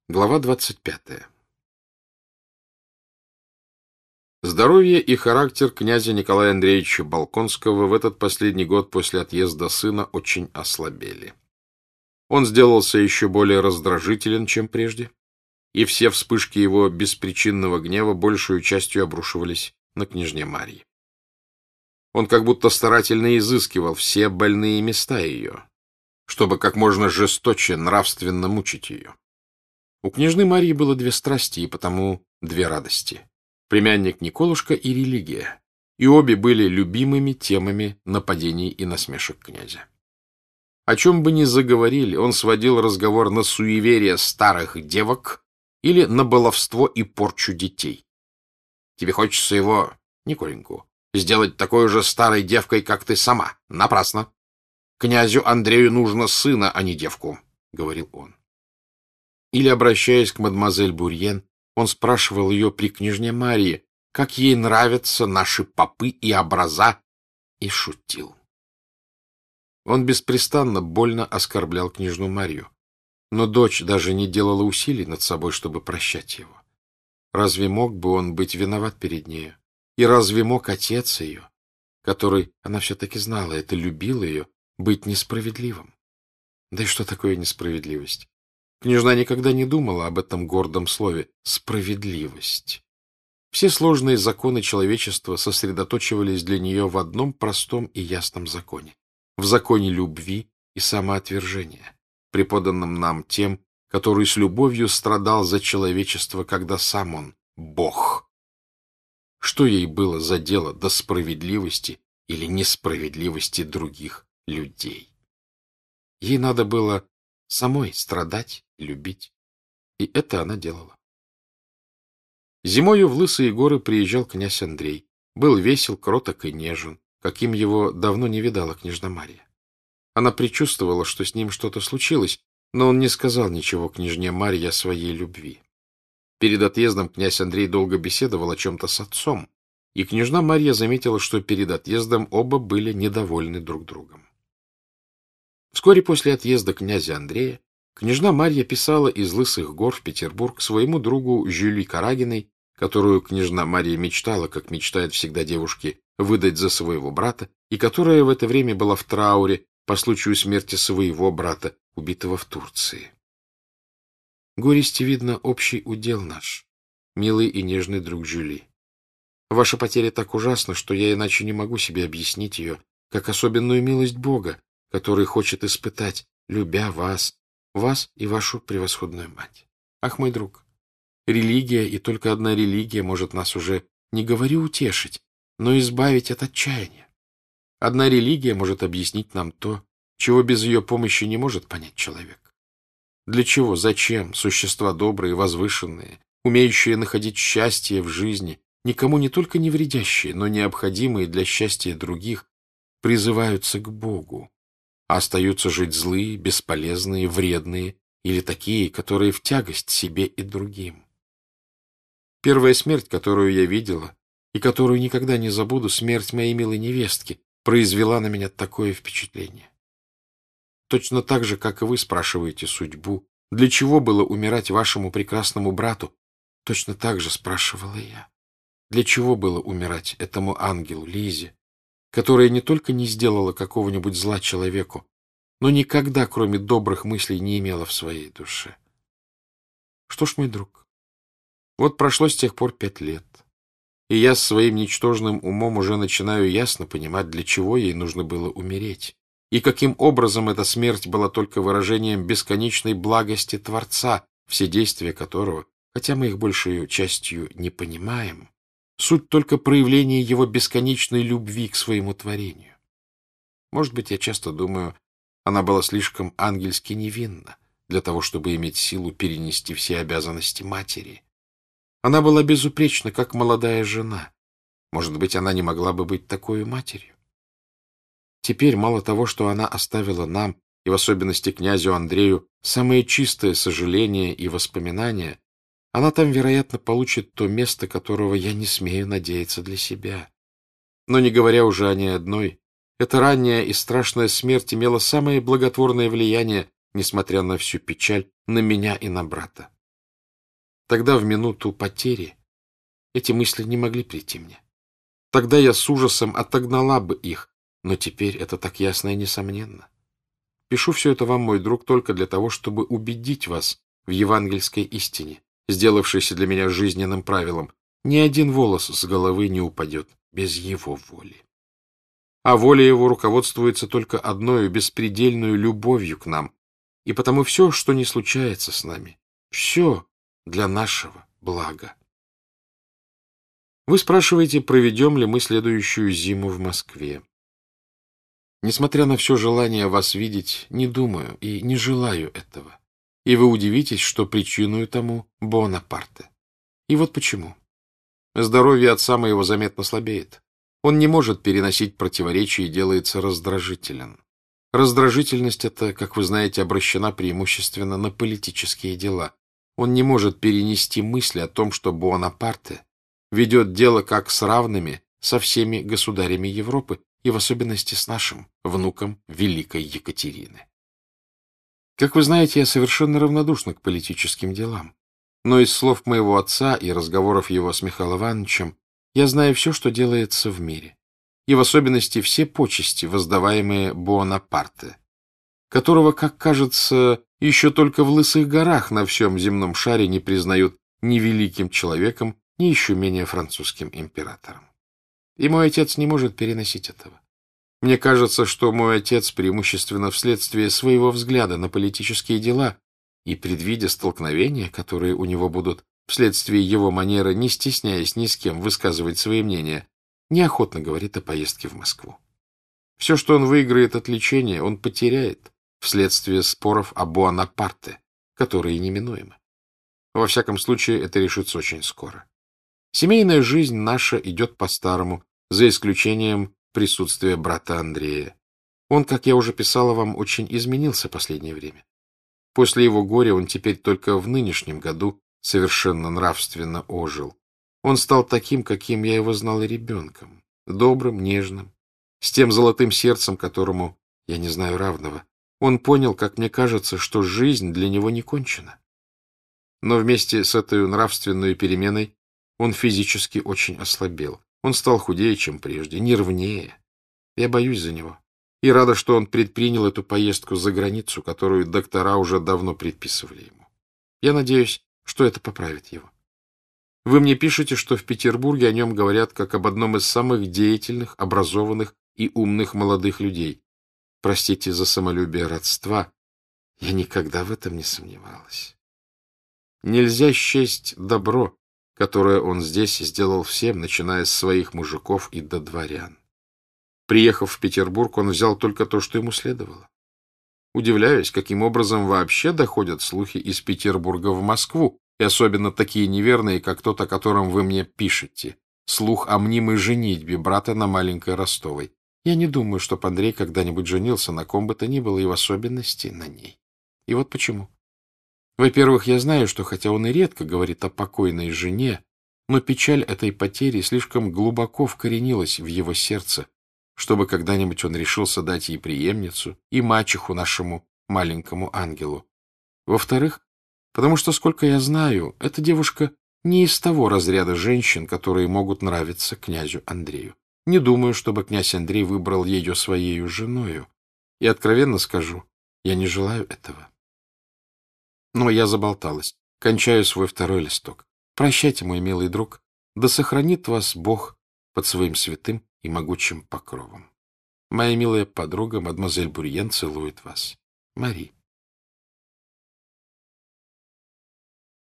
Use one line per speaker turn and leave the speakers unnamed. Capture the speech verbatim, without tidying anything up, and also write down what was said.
Глава двадцать пятая. Здоровье и характер князя Николая Андреевича Болконского в этот последний год после отъезда сына очень ослабели. Он сделался еще более раздражителен, чем прежде, и все вспышки его беспричинного гнева большую частью обрушивались на княжне Марьи. Он как будто старательно изыскивал все больные места ее, чтобы как можно жесточе нравственно мучить ее. У княжны Марьи было две страсти и потому две радости — племянник Николушка и религия, и обе были любимыми темами нападений и насмешек князя. О чем бы ни заговорили, он сводил разговор на суеверие старых девок или на баловство и порчу детей. Тебе хочется его, Николеньку, сделать такой же старой девкой, как ты сама. Напрасно. Князю Андрею нужно сына, а не девку, — говорил он. Или, обращаясь к мадемуазель Бурьен, он спрашивал ее при княжне Марье, как ей нравятся наши попы и образа, и шутил. Он беспрестанно больно оскорблял княжну Марью, но дочь даже не делала усилий над собой, чтобы прощать его. Разве мог бы он быть виноват перед нею? И разве мог отец ее, который, она все-таки знала это, любил ее, быть несправедливым? Да и что такое несправедливость? Княжна никогда не думала об этом гордом слове «справедливость». Все сложные законы человечества сосредоточивались для нее в одном простом и ясном законе — в законе любви и самоотвержения, преподанном нам тем, который с любовью страдал за человечество, когда сам он — Бог. Что ей было за дело до справедливости или несправедливости других людей? Ей надо было самой страдать, любить. И это она делала. Зимою в Лысые горы приезжал князь Андрей. Был весел, кроток и нежен, каким его давно не видала княжна Марья. Она предчувствовала, что с ним что-то случилось, но он не сказал ничего княжне Марье о своей любви. Перед отъездом князь Андрей долго беседовал о чем-то с отцом, и княжна Марья заметила, что перед отъездом оба были недовольны друг другом. Вскоре после отъезда князя Андрея княжна Марья писала из Лысых гор в Петербург своему другу Жюли Карагиной, которую княжна Марья мечтала, как мечтают всегда девушки, выдать за своего брата, и которая в это время была в трауре по случаю смерти своего брата, убитого в Турции. Горести, видно, общий удел наш, милый и нежный друг Жюли. Ваша потеря так ужасна, что я иначе не могу себе объяснить ее, как особенную милость Бога, который хочет испытать, любя вас, вас и вашу превосходную мать. Ах, мой друг, религия, и только одна религия может нас уже, не говорю утешить, но избавить от отчаяния. Одна религия может объяснить нам то, чего без ее помощи не может понять человек. Для чего, зачем существа добрые, возвышенные, умеющие находить счастье в жизни, никому не только не вредящие, но необходимые для счастья других, призываются к Богу, а остаются жить злые, бесполезные, вредные или такие, которые в тягость себе и другим. Первая смерть, которую я видела, и которую никогда не забуду, смерть моей милой невестки, произвела на меня такое впечатление. Точно так же, как и вы спрашиваете судьбу, для чего было умирать вашему прекрасному брату, точно так же спрашивала я. Для чего было умирать этому ангелу Лизе, которая не только не сделала какого-нибудь зла человеку, но никогда, кроме добрых мыслей, не имела в своей душе? Что ж, мой друг, вот прошло с тех пор пять лет, и я с своим ничтожным умом уже начинаю ясно понимать, для чего ей нужно было умереть, и каким образом эта смерть была только выражением бесконечной благости Творца, все действия которого, хотя мы их большей частью не понимаем, суть только проявление его бесконечной любви к своему творению. Может быть, я часто думаю, она была слишком ангельски невинна для того, чтобы иметь силу перенести все обязанности матери. Она была безупречна, как молодая жена. Может быть, она не могла бы быть такой матерью. Теперь мало того, что она оставила нам, и в особенности князю Андрею, самое чистое сожаление и воспоминания, она там, вероятно, получит то место, которого я не смею надеяться для себя. Но не говоря уже о ней одной, эта ранняя и страшная смерть имела самое благотворное влияние, несмотря на всю печаль, на меня и на брата. Тогда, в минуту потери, эти мысли не могли прийти мне. Тогда я с ужасом отогнала бы их, но теперь это так ясно и несомненно. Пишу все это вам, мой друг, только для того, чтобы убедить вас в евангельской истине, сделавшейся для меня жизненным правилом. Ни один волос с головы не упадет без его воли. А воля его руководствуется только одною беспредельную любовью к нам, и потому все, что не случается с нами, все для нашего блага. Вы спрашиваете, проведем ли мы следующую зиму в Москве. Несмотря на все желание вас видеть, не думаю и не желаю этого. И вы удивитесь, что причиной тому Буонапарте. И вот почему. Здоровье отца моего заметно слабеет. Он не может переносить противоречия и делается раздражителен. Раздражительность эта, как вы знаете, обращена преимущественно на политические дела. Он не может перенести мысли о том, что Буонапарте ведет дело как с равными со всеми государями Европы, и в особенности с нашим внуком Великой Екатерины. Как вы знаете, я совершенно равнодушна к политическим делам, но из слов моего отца и разговоров его с Михаилом Ивановичем я знаю все, что делается в мире, и в особенности все почести, воздаваемые Буонапарте, которого, как кажется, еще только в Лысых горах на всем земном шаре не признают ни великим человеком, ни еще менее французским императором. И мой отец не может переносить этого. Мне кажется, что мой отец преимущественно вследствие своего взгляда на политические дела и предвидя столкновения, которые у него будут вследствие его манеры, не стесняясь ни с кем высказывать свои мнения, неохотно говорит о поездке в Москву. Все, что он выиграет от лечения, он потеряет вследствие споров о Буонапарте, которые неминуемы. Во всяком случае, это решится очень скоро. Семейная жизнь наша идет по-старому, за исключением присутствия брата Андрея. Он, как я уже писала вам, очень изменился в последнее время. После его горя он теперь только в нынешнем году совершенно нравственно ожил. Он стал таким, каким я его знала ребенком, добрым, нежным, с тем золотым сердцем, которому я не знаю равного. Он понял, как мне кажется, что жизнь для него не кончена. Но вместе с этой нравственной переменой он физически очень ослабел. Он стал худее, чем прежде, нервнее. Я боюсь за него. И рада, что он предпринял эту поездку за границу, которую доктора уже давно предписывали ему. Я надеюсь, что это поправит его. Вы мне пишете, что в Петербурге о нем говорят как об одном из самых деятельных, образованных и умных молодых людей. Простите за самолюбие родства. Я никогда в этом не сомневалась. Нельзя счесть добро, которое он здесь сделал всем, начиная с своих мужиков и до дворян. Приехав в Петербург, он взял только то, что ему следовало. Удивляюсь, каким образом вообще доходят слухи из Петербурга в Москву, и особенно такие неверные, как тот, о котором вы мне пишете. Слух о мнимой женитьбе брата на маленькой Ростовой. Я не думаю, что Андрей когда-нибудь женился на ком бы то ни было, и в особенности на ней. И вот почему. Во-первых, я знаю, что хотя он и редко говорит о покойной жене, но печаль этой потери слишком глубоко вкоренилась в его сердце, чтобы когда-нибудь он решился дать ей преемницу и мачеху нашему маленькому ангелу. Во-вторых, потому что, сколько я знаю, эта девушка не из того разряда женщин, которые могут нравиться князю Андрею. Не думаю, чтобы князь Андрей выбрал ее своею женою. И откровенно скажу, я не желаю этого. Но я заболталась. Кончаю свой второй листок. Прощайте, мой милый друг. Да сохранит вас Бог под своим святым и могучим покровом. Моя милая подруга, мадемуазель Бурьен, целует вас. Мари.